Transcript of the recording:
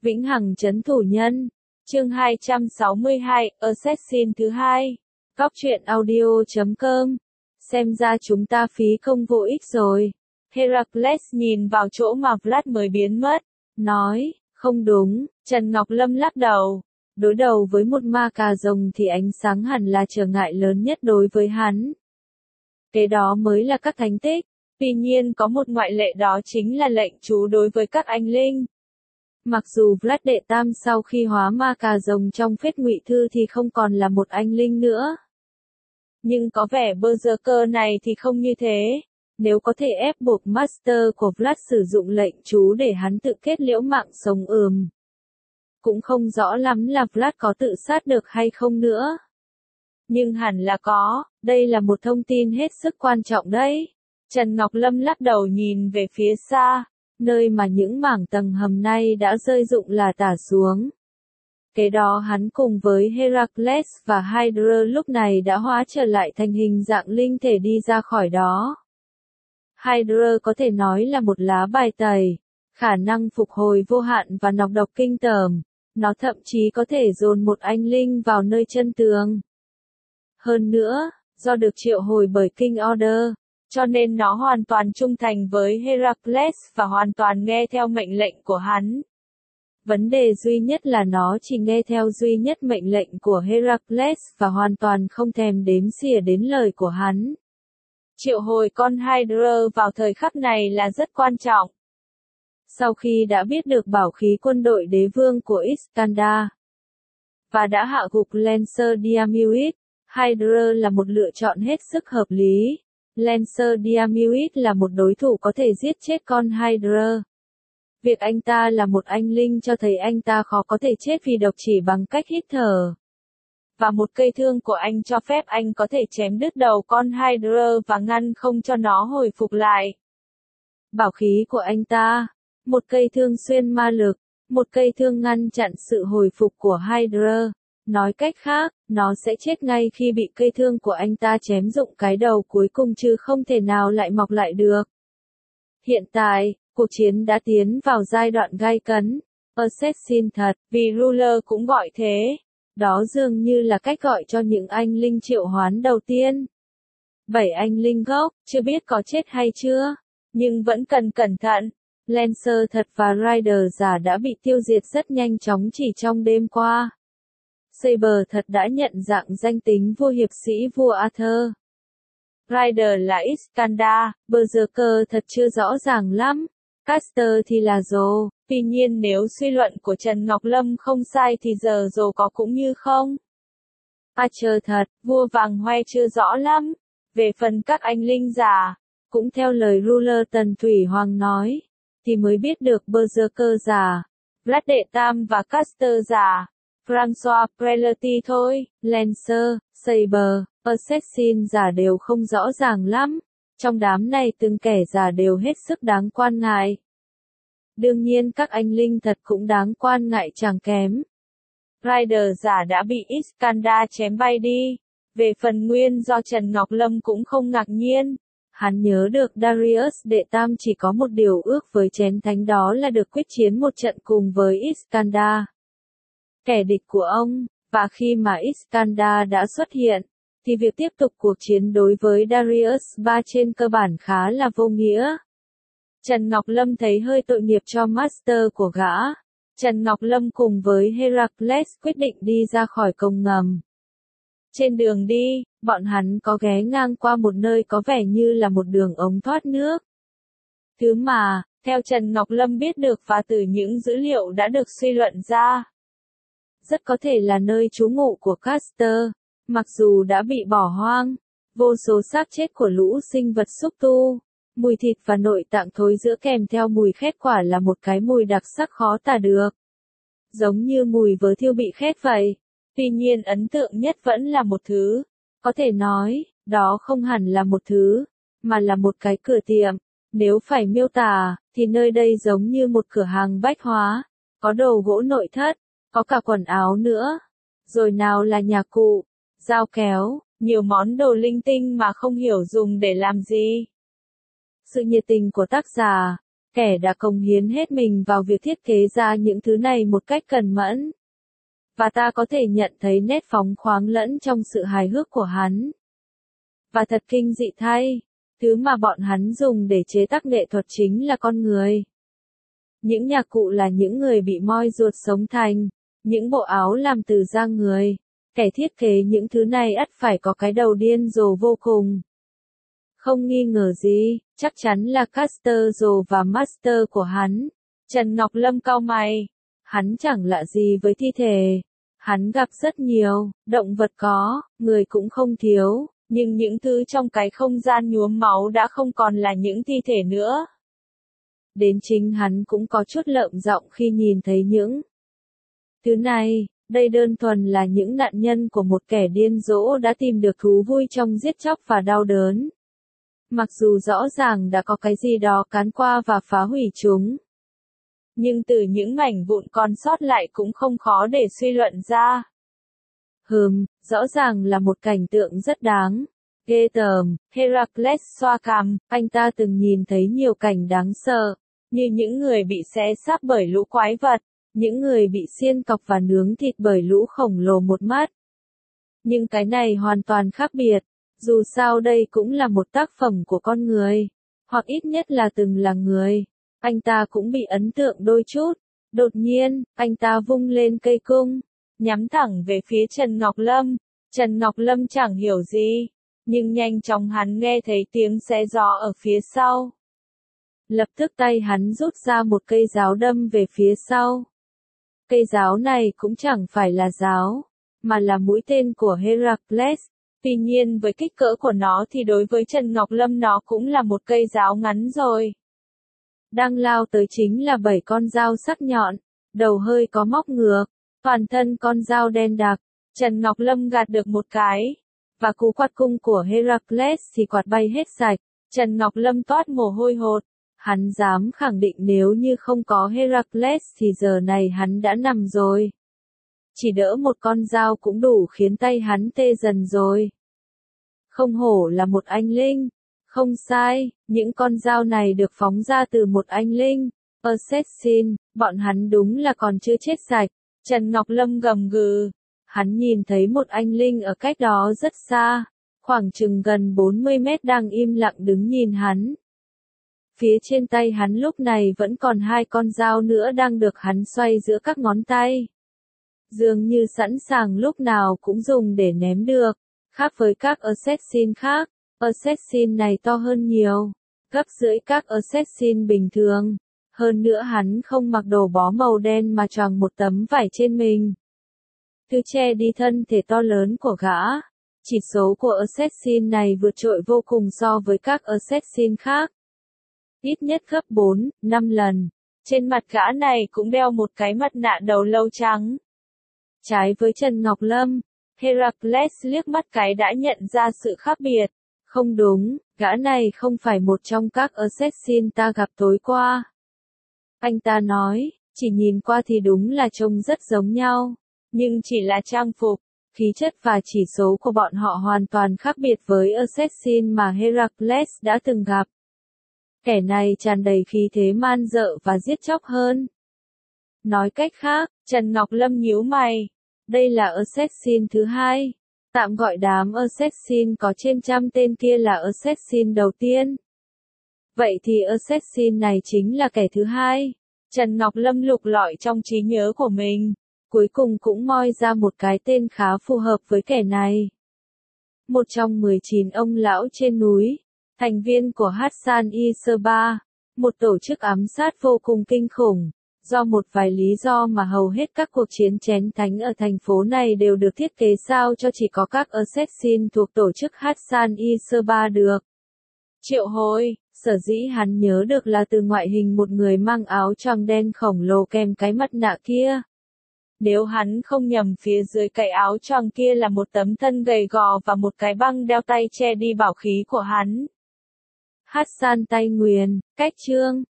Vĩnh hằng trấn thủ nhân. Chương 262, Assassin thứ hai. Cóc truyện audio.com. Xem ra chúng ta phí công vô ích rồi. Heracles nhìn vào chỗ mà Vlad mới biến mất, nói, không đúng. Trần Ngọc Lâm lắc đầu. Đối đầu với một ma cà rồng thì ánh sáng hẳn là trở ngại lớn nhất đối với hắn. Cái đó mới là các thánh tích. Tuy nhiên có một ngoại lệ, đó chính là lệnh chú đối với các anh linh. Mặc dù Vlad đệ tam sau khi hóa ma cà rồng trong phết ngụy thư thì không còn là một anh linh nữa. Nhưng có vẻ Berserker này thì không như thế. Nếu có thể ép buộc Master của Vlad sử dụng lệnh chú để hắn tự kết liễu mạng sống cũng không rõ lắm là Vlad có tự sát được hay không nữa. Nhưng hẳn là có, đây là một thông tin hết sức quan trọng đấy. Trần Ngọc Lâm lắc đầu nhìn về phía xa, nơi mà những mảng tầng hầm nay đã rơi rụng là tả xuống. Kế đó hắn cùng với Heracles và Hydra lúc này đã hóa trở lại thành hình dạng linh thể đi ra khỏi đó. Hydra có thể nói là một lá bài tẩy, khả năng phục hồi vô hạn và nọc độc kinh tởm. Nó thậm chí có thể dồn một anh linh vào nơi chân tường. Hơn nữa, do được triệu hồi bởi King Order, cho nên nó hoàn toàn trung thành với Heracles và hoàn toàn nghe theo mệnh lệnh của hắn. Vấn đề duy nhất là nó chỉ nghe theo duy nhất mệnh lệnh của Heracles và hoàn toàn không thèm đếm xỉa đến lời của hắn. Triệu hồi con Hydra vào thời khắc này là rất quan trọng. Sau khi đã biết được bảo khí quân đội đế vương của Iskandar và đã hạ gục Lancer Diarmuid, Hydra là một lựa chọn hết sức hợp lý. Lancer Diarmuid là một đối thủ có thể giết chết con Hydra. Việc anh ta là một anh linh cho thấy anh ta khó có thể chết vì độc chỉ bằng cách hít thở. Và một cây thương của anh cho phép anh có thể chém đứt đầu con Hydra và ngăn không cho nó hồi phục lại. Bảo khí của anh ta, một cây thương xuyên ma lực, một cây thương ngăn chặn sự hồi phục của Hydra. Nói cách khác, nó sẽ chết ngay khi bị cây thương của anh ta chém rụng cái đầu cuối cùng chứ không thể nào lại mọc lại được. Hiện tại, cuộc chiến đã tiến vào giai đoạn gay cấn. Assassin thật, vì Ruler cũng gọi thế. Đó dường như là cách gọi cho những anh linh triệu hoán đầu tiên. 7 anh linh gốc, chưa biết có chết hay chưa, nhưng vẫn cần cẩn thận. Lancer thật và Rider giả đã bị tiêu diệt rất nhanh chóng chỉ trong đêm qua. Saber thật đã nhận dạng danh tính vua hiệp sĩ vua Arthur. Rider là Iskandar, Berserker thật chưa rõ ràng lắm. Caster thì là Zoro, tuy nhiên nếu suy luận của Trần Ngọc Lâm không sai thì giờ Zoro có cũng như không. Archer thật, vua vàng hoe chưa rõ lắm. Về phần các anh linh giả, cũng theo lời Ruler Tần Thủy Hoàng nói, thì mới biết được Berserker giả, Vlad đệ tam và Caster giả, François Prelati thôi. Lancer, Saber, Assassin giả đều không rõ ràng lắm. Trong đám này từng kẻ giả đều hết sức đáng quan ngại. Đương nhiên các anh linh thật cũng đáng quan ngại chẳng kém. Rider giả đã bị Iskandar chém bay đi. Về phần nguyên do Trần Ngọc Lâm cũng không ngạc nhiên. Hắn nhớ được Darius đệ tam chỉ có một điều ước với chén thánh, đó là được quyết chiến một trận cùng với Iskandar, kẻ địch của ông, và khi mà Iskandar đã xuất hiện, thì việc tiếp tục cuộc chiến đối với Darius III trên cơ bản khá là vô nghĩa. Trần Ngọc Lâm thấy hơi tội nghiệp cho Master của gã. Trần Ngọc Lâm cùng với Heracles quyết định đi ra khỏi cổng ngầm. Trên đường đi, bọn hắn có ghé ngang qua một nơi có vẻ như là một đường ống thoát nước. Thứ mà, theo Trần Ngọc Lâm biết được và từ những dữ liệu đã được suy luận ra, rất có thể là nơi trú ngụ của Caster. Mặc dù đã bị bỏ hoang, vô số xác chết của lũ sinh vật xúc tu, mùi thịt và nội tạng thối rữa kèm theo mùi khét quả là một cái mùi đặc sắc khó tả được. Giống như mùi vớ thiêu bị khét vậy. Tuy nhiên ấn tượng nhất vẫn là một thứ. Có thể nói, đó không hẳn là một thứ, mà là một cái cửa tiệm. Nếu phải miêu tả, thì nơi đây giống như một cửa hàng bách hóa. Có đồ gỗ nội thất, có cả quần áo nữa. Rồi nào là nhà cụ, dao kéo, nhiều món đồ linh tinh mà không hiểu dùng để làm gì. Sự nhiệt tình của tác giả, Kẻ đã cống hiến hết mình vào việc thiết kế ra những thứ này một cách cẩn mẫn. Và ta có thể nhận thấy nét phóng khoáng lẫn trong sự hài hước của hắn. Và thật kinh dị thay, thứ mà bọn hắn dùng để chế tác nghệ thuật chính là con người. Những nhạc cụ là những người bị moi ruột sống thành, những bộ áo làm từ da người. Kẻ thiết kế những thứ này ắt phải có cái đầu điên rồ vô cùng. Không nghi ngờ gì, chắc chắn là caster rồ và master của hắn. Trần Ngọc Lâm cau mày. Hắn chẳng lạ gì với thi thể. Hắn gặp rất nhiều, động vật có, người cũng không thiếu, nhưng những thứ trong cái không gian nhuốm máu đã không còn là những thi thể nữa. Đến chính hắn cũng có chút lợm giọng khi nhìn thấy những thứ này. Đây đơn thuần là những nạn nhân của một kẻ điên dỗ đã tìm được thú vui trong giết chóc và đau đớn. Mặc dù rõ ràng đã có cái gì đó cán qua và phá hủy chúng. Nhưng từ những mảnh vụn còn sót lại cũng không khó để suy luận ra. Rõ ràng là một cảnh tượng rất đáng ghê tởm. Heracles xoa cằm, anh ta từng nhìn thấy nhiều cảnh đáng sợ, như những người bị xé xác bởi lũ quái vật. Những người bị xiên cọc và nướng thịt bởi lũ khổng lồ một mắt. Nhưng cái này hoàn toàn khác biệt, dù sao đây cũng là một tác phẩm của con người, hoặc ít nhất là từng là người. Anh ta cũng bị ấn tượng đôi chút. Đột nhiên, anh ta vung lên cây cung, nhắm thẳng về phía Trần Ngọc Lâm. Trần Ngọc Lâm chẳng hiểu gì, nhưng nhanh chóng hắn nghe thấy tiếng xé gió ở phía sau. Lập tức tay hắn rút ra một cây giáo đâm về phía sau. Cây giáo này cũng chẳng phải là giáo, mà là mũi tên của Heracles. Tuy nhiên với kích cỡ của nó thì đối với Trần Ngọc Lâm nó cũng là một cây giáo ngắn rồi. Đang lao tới chính là 7 con dao sắc nhọn, đầu hơi có móc ngược, toàn thân con dao đen đặc. Trần Ngọc Lâm gạt được một cái, và cú quạt cung của Heracles thì quạt bay hết sạch. Trần Ngọc Lâm toát mồ hôi hột. Hắn dám khẳng định nếu như không có Heracles thì giờ này hắn đã nằm rồi. Chỉ đỡ một con dao cũng đủ khiến tay hắn tê dần rồi. Không hổ là một anh linh. Không sai, những con dao này được phóng ra từ một anh linh. Assassin, bọn hắn đúng là còn chưa chết sạch. Trần Ngọc Lâm gầm gừ. Hắn nhìn thấy một anh linh ở cách đó rất xa, khoảng chừng gần 40 mét đang im lặng đứng nhìn hắn. Phía trên tay hắn lúc này vẫn còn 2 con dao nữa đang được hắn xoay giữa các ngón tay. Dường như sẵn sàng lúc nào cũng dùng để ném được. Khác với các assassin khác, assassin này to hơn nhiều, gấp rưỡi các assassin bình thường. Hơn nữa hắn không mặc đồ bó màu đen mà choàng một tấm vải trên mình. Thứ che đi thân thể to lớn của gã. Chỉ số của assassin này vượt trội vô cùng so với các assassin khác. Ít nhất gấp 4, 5 lần. Trên mặt gã này cũng đeo một cái mặt nạ đầu lâu trắng. Trái với Trần Ngọc Lâm, Heracles liếc mắt cái đã nhận ra sự khác biệt. Không đúng, gã này không phải một trong các assassin ta gặp tối qua. Anh ta nói, chỉ nhìn qua thì đúng là trông rất giống nhau, nhưng chỉ là trang phục, khí chất và chỉ số của bọn họ hoàn toàn khác biệt với assassin mà Heracles đã từng gặp. Kẻ này tràn đầy khí thế man dợ và giết chóc hơn. Nói cách khác, Trần Ngọc Lâm nhíu mày. Đây là assassin thứ 2. Tạm gọi đám assassin có trên 100 tên kia là assassin đầu tiên. Vậy thì assassin này chính là kẻ thứ 2. Trần Ngọc Lâm lục lọi trong trí nhớ của mình. Cuối cùng cũng moi ra một cái tên khá phù hợp với kẻ này. Một trong 19 ông lão trên núi. Thành viên của Hassan-i-Sheba, một tổ chức ám sát vô cùng kinh khủng. Do một vài lý do mà hầu hết các cuộc chiến chén thánh ở thành phố này đều được thiết kế sao cho chỉ có các assassin thuộc tổ chức Hassan-i-Sheba được triệu hồi. Sở dĩ hắn nhớ được là từ ngoại hình một người mang áo choàng đen khổng lồ kèm cái mặt nạ kia. Nếu hắn không nhầm phía dưới cái áo choàng kia là một tấm thân gầy gò và một cái băng đeo tay che đi bảo khí của hắn. Hassan tay nguyền, cách chương.